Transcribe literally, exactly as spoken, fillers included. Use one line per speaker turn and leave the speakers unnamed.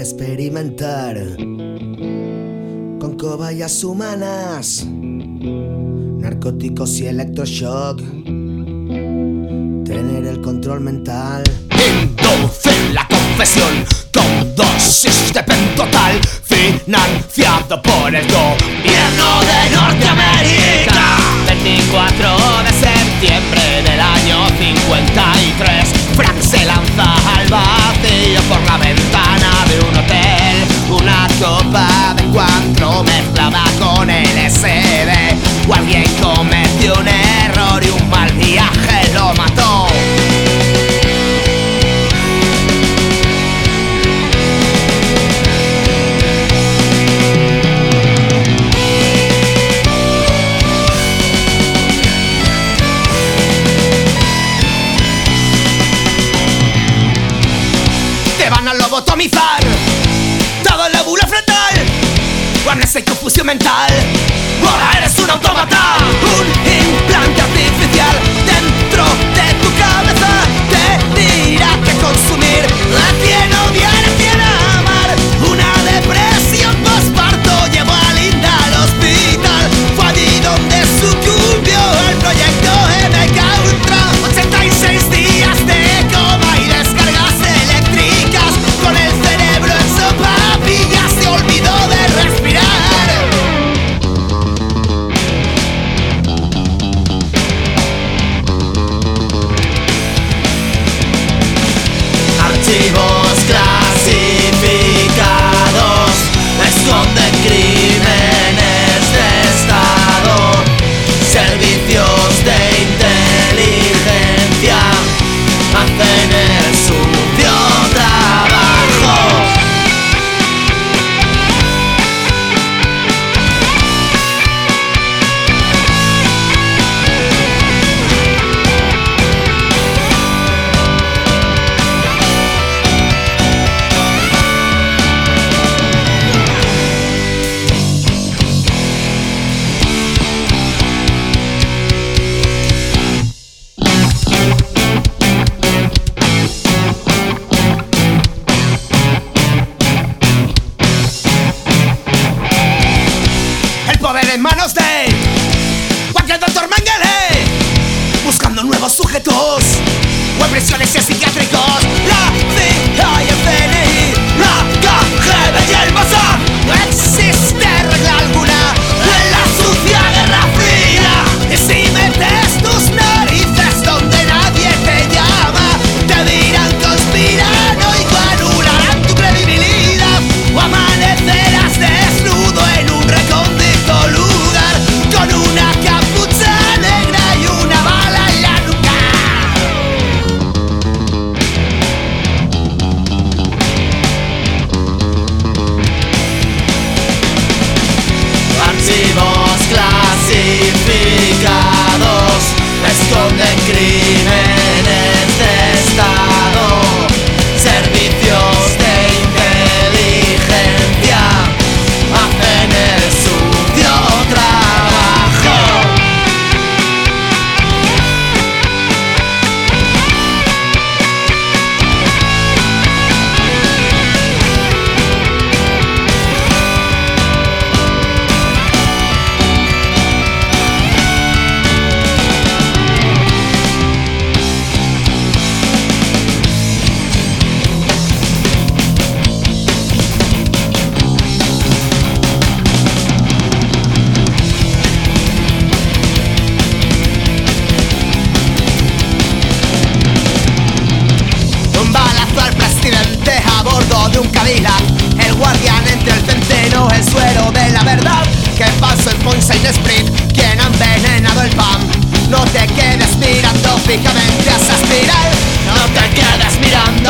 experimentar con cobayas humanas, narcóticos y electroshock, tener el control mental,
inducir la confesión con dosis de pentotal, financiado por el gobierno de Norteamérica. Veinticuatro de septiembre del año cincuenta y tres, Frank se lanza al vacío por la ventana de un hotel. Una copa de encuentro mezclada con L S D, o alguien cometió un error y un mal viaje lo mató. Lobotomizar todo el lóbulo frontal, guarnese y confusión mental. Ahora eres un autómata, un implante artificial dentro de tu cabeza. Te dirá que consumir, a quién odiar, a quién amar. Una depresión postparto llevó a Linda al hospital. Fue allí donde sucumbió el proyecto M K Ultra. ochenta y seis días de coma y descargas eléctricas, con el cerebro en sopapillas, se olvidó de respirar. Archivos clasificados esconden crímenes de Estado. Servicios de inteligencia hacen el sucio trabajo. En manos de cualquier doctor Mengele, buscando nuevos sujetos o en prisiones y psiquiátricos. La C I A y el C N I, la K G B y el Mossad. No existe regla alguna en la sucia guerra fría. Y si metes tus narices donde nadie te llama, te dirán conspirano y anularán tu credibilidad. O amanecerás desnudo en un recóndito lugar con una capucha negra y una bala en la nuca. Archivos clasificados esconden crímenes de Estado. Servicios de inteligencia hacen el sucio trabajo. Un balazo al presidente a bordo de un Cadillac. El guardián entre el centeno, el suero de la verdad. Que pasó el Ponce y el Sprint, quien ha envenenado el pan. No te quedes mirando fijamente a esa espiral. No te quedes mirando